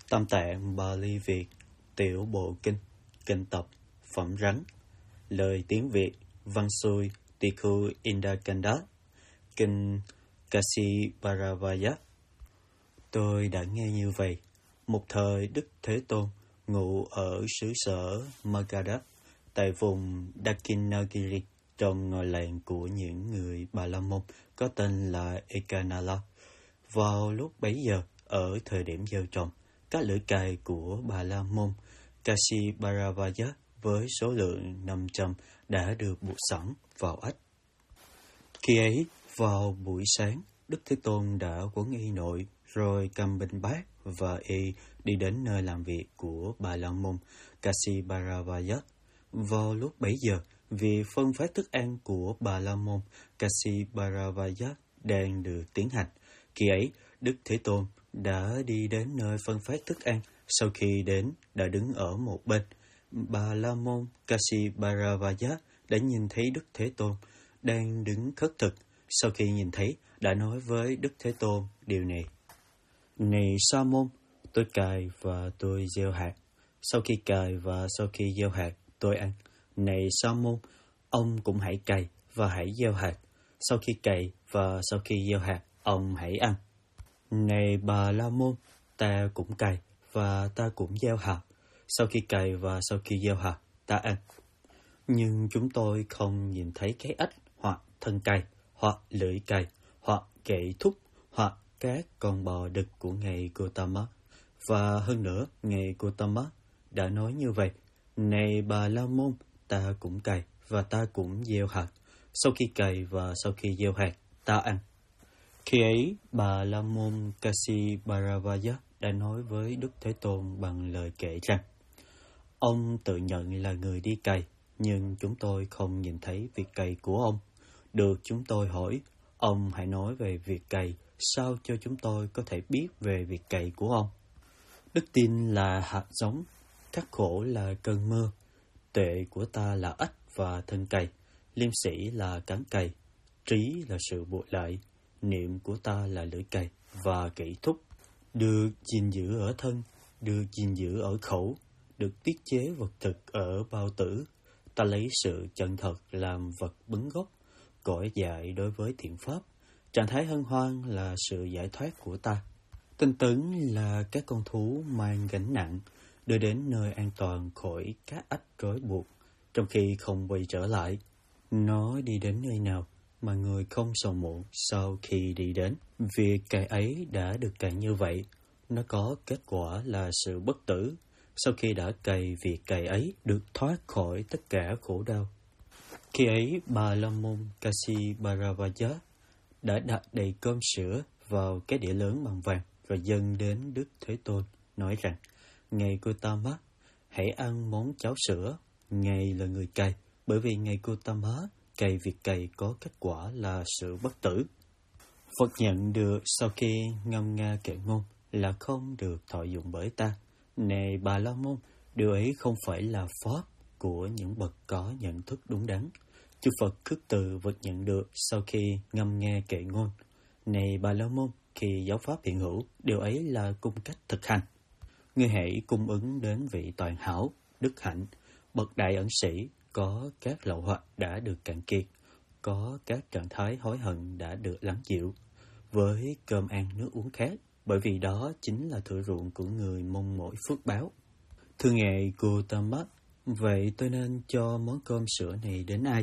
Tam Tạng Bali Việt Tiểu Bộ Kinh Kinh Tập Phẩm Rắn. Lời tiếng Việt Văn xuôi Tikhu Indakanda. Kinh Kashiparavaya. Tôi đã nghe như vậy. Một thời Đức Thế Tôn ngụ ở xứ sở Magadha, tại vùng Dakinagiri, trong ngôi làng của những người Bà La Môn có tên là Ekanala. Vào lúc bấy giờ, ở thời điểm gieo trồng, các lưỡi cày của Bà La Môn Kashiparavaya với số lượng 500 đã được buộc sẵn vào ếch. Khi ấy, vào buổi sáng, Đức Thế Tôn đã quấn y nội, rồi cầm bình bát và y đi đến nơi làm việc của Bà La Môn Kashiparavaya. Vào lúc bấy giờ, việc phân phát thức ăn của Bà La Môn Kashiparavaya đang được tiến hành. Khi ấy, Đức Thế Tôn đã đi đến nơi phân phát thức ăn. Sau khi đến, đã đứng ở một bên. Bà La Môn Kashiparavaya đã nhìn thấy Đức Thế Tôn đang đứng khất thực. Sau khi nhìn thấy, đã nói với Đức Thế Tôn điều này: Này Sa Môn, tôi cài và tôi gieo hạt. Sau khi cài và sau khi gieo hạt, tôi ăn. Này Sa Môn, ông cũng hãy cày và hãy gieo hạt. Sau khi cày và sau khi gieo hạt, ông hãy ăn. Này Bà La Môn, ta cũng cày và ta cũng gieo hạt. Sau khi cày và sau khi gieo hạt, ta ăn. Nhưng chúng tôi không nhìn thấy cái ếch hoặc thân cày, hoặc lưỡi cày, hoặc gậy thúc, hoặc các con bò đực của ngài Gotama. Và hơn nữa, ngài Gotama đã nói như vậy: Này Bà La Môn, ta cũng cày và ta cũng gieo hạt. Sau khi cày và sau khi gieo hạt, ta ăn. Khi ấy, Bà La Môn Kashiparavaya đã nói với Đức Thế Tôn bằng lời kể rằng: Ông tự nhận là người đi cày, nhưng chúng tôi không nhìn thấy việc cày của ông. Được chúng tôi hỏi, ông hãy nói về việc cày, sao cho chúng tôi có thể biết về việc cày của ông. Đức tin là hạt giống, khắc khổ là cơn mưa, tuệ của ta là ếch và thân cày, liêm sĩ là cán cày, trí là sự buộc lại, niệm của ta là lưỡi cày và kỹ thúc, được gìn giữ ở thân, được gìn giữ ở khẩu, được tiết chế vật thực ở bao tử. Ta lấy sự chân thật làm vật bứng gốc, cõi dại đối với thiện pháp. Trạng thái hân hoan là sự giải thoát của ta. Tinh tấn là các con thú mang gánh nặng, đưa đến nơi an toàn khỏi các ách trói buộc, trong khi không quay trở lại. Nó đi đến nơi nào mà người không sầu muộn sau khi đi đến. Việc cày ấy đã được cày như vậy, nó có kết quả là sự bất tử. Sau khi đã cày, việc cày ấy được thoát khỏi tất cả khổ đau. Khi ấy, Bà La Môn Kashiparavaya đã đặt đầy cơm sữa vào cái đĩa lớn bằng vàng và dâng đến Đức Thế Tôn, nói rằng: Ngài Gotama, hãy ăn món cháo sữa. Ngài là người cày, bởi vì Ngài Gotama cày việc cày có kết quả là sự bất tử. Phật nhận được sau khi ngâm nga kệ ngôn là không được thọ dụng bởi ta. Này Bà La Môn, điều ấy không phải là pháp của những bậc có nhận thức đúng đắn. Chư Phật khước từ vật nhận được sau khi ngâm nghe kệ ngôn. Này Bà La Môn, khi giáo pháp hiện hữu, điều ấy là cung cách thực hành. Ngươi hãy cung ứng đến vị toàn hảo, đức hạnh, bậc đại ẩn sĩ, có các lậu hoặc đã được cạn kiệt, có các trạng thái hối hận đã được lắng dịu, với cơm ăn nước uống khác, bởi vì đó chính là thửa ruộng của người mong mỏi phước báo. Thưa ngài Gotama, vậy tôi nên cho món cơm sữa này đến ai?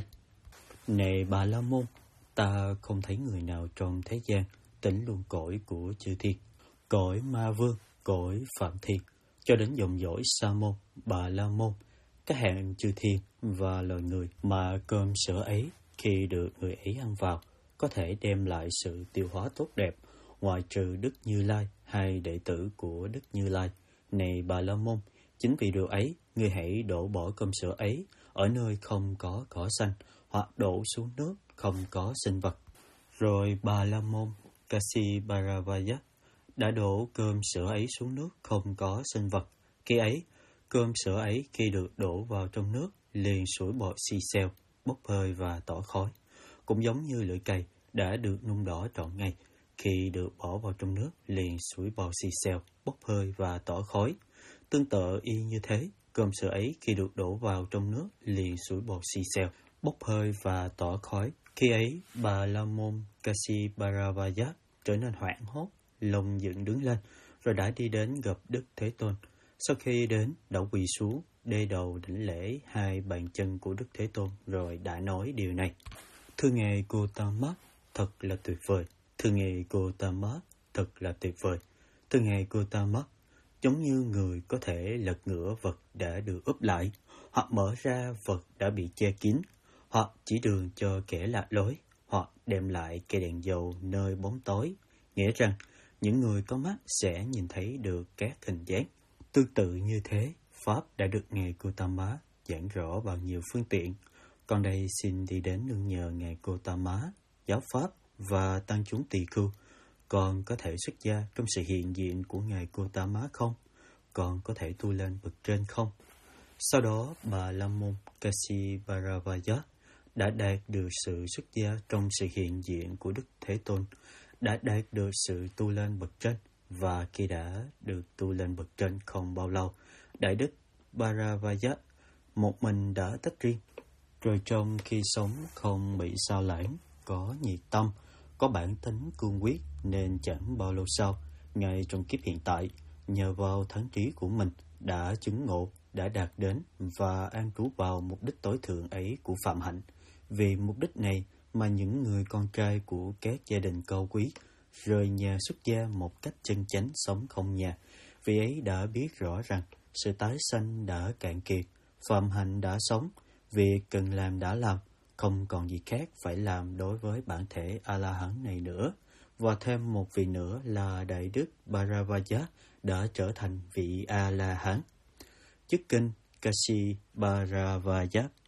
Này Bà La Môn, ta không thấy người nào trong thế gian tỉnh luân cõi của chư thiên, cõi ma vương, cõi phạm thiên, cho đến dòng dõi Sa Môn, Bà La Môn, các hạng chư thiên và loài người, mà cơm sữa ấy khi được người ấy ăn vào có thể đem lại sự tiêu hóa tốt đẹp, ngoại trừ Đức Như Lai hay đệ tử của Đức Như Lai. Này Bà La Môn, chính vì điều ấy, ngươi hãy đổ bỏ cơm sữa ấy ở nơi không có cỏ xanh, hoặc đổ xuống nước không có sinh vật. Rồi Bà La Môn Kashiparavaya đã đổ cơm sữa ấy xuống nước không có sinh vật. Khi ấy, cơm sữa ấy khi được đổ vào trong nước liền sủi bọt xì xèo, bốc hơi và tỏ khói. Cũng giống như lưỡi cày đã được nung đỏ trọn ngày, khi được bỏ vào trong nước liền sủi bọt xì xèo, bốc hơi và tỏa khói. Tương tự y như thế, cơm sữa ấy khi được đổ vào trong nước liền sủi bọt xì xèo, bốc hơi và tỏa khói. Khi ấy, bà La Môn Kashiparavaya trở nên hoảng hốt, lông dựng đứng lên, rồi đã đi đến gặp Đức Thế Tôn. Sau khi đến, đã quỳ xuống, đê đầu đảnh lễ hai bàn chân của Đức Thế Tôn, rồi đã nói điều này: Thưa Ngài Gautama, thật là tuyệt vời. Thưa Ngài Gautama, thật là tuyệt vời. Thưa Ngài Gautama, giống như người có thể lật ngửa vật đã được úp lại, hoặc mở ra vật đã bị che kín, hoặc chỉ đường cho kẻ lạc lối, hoặc đem lại cây đèn dầu nơi bóng tối, nghĩa rằng những người có mắt sẽ nhìn thấy được các hình dáng. Tương tự như thế, Pháp đã được Ngài Gautama giảng rõ bằng nhiều phương tiện. Con đây xin đi đến nương nhờ Ngài Gautama, giáo Pháp và tăng chúng tỳ khưu. Con có thể xuất gia trong sự hiện diện của Ngài Gautama không? Con có thể tu lên bậc trên không? Sau đó, bà La Môn Kashiparavaya đã đạt được sự xuất gia trong sự hiện diện của Đức Thế Tôn, đã đạt được sự tu lên bậc trên, và khi đã được tu lên bậc trên không bao lâu, Đại Đức Paravaya một mình đã tách riêng. Rồi trong khi sống không bị sao lãng, có nhiệt tâm, có bản tính cương quyết, nên chẳng bao lâu sau, ngay trong kiếp hiện tại, nhờ vào thắng trí của mình, đã chứng ngộ, đã đạt đến và an trú vào mục đích tối thượng ấy của phạm hạnh. Vì mục đích này mà những người con trai của các gia đình cao quý rời nhà xuất gia một cách chân chánh sống không nhà, vì ấy đã biết rõ rằng sự tái sanh đã cạn kiệt, phạm hạnh đã sống, việc cần làm đã làm, không còn gì khác phải làm đối với bản thể A-la-hán này nữa. Và thêm một vị nữa là Đại Đức Paravaya đã trở thành vị A-la-hán. Chức kinh Kashiparavaya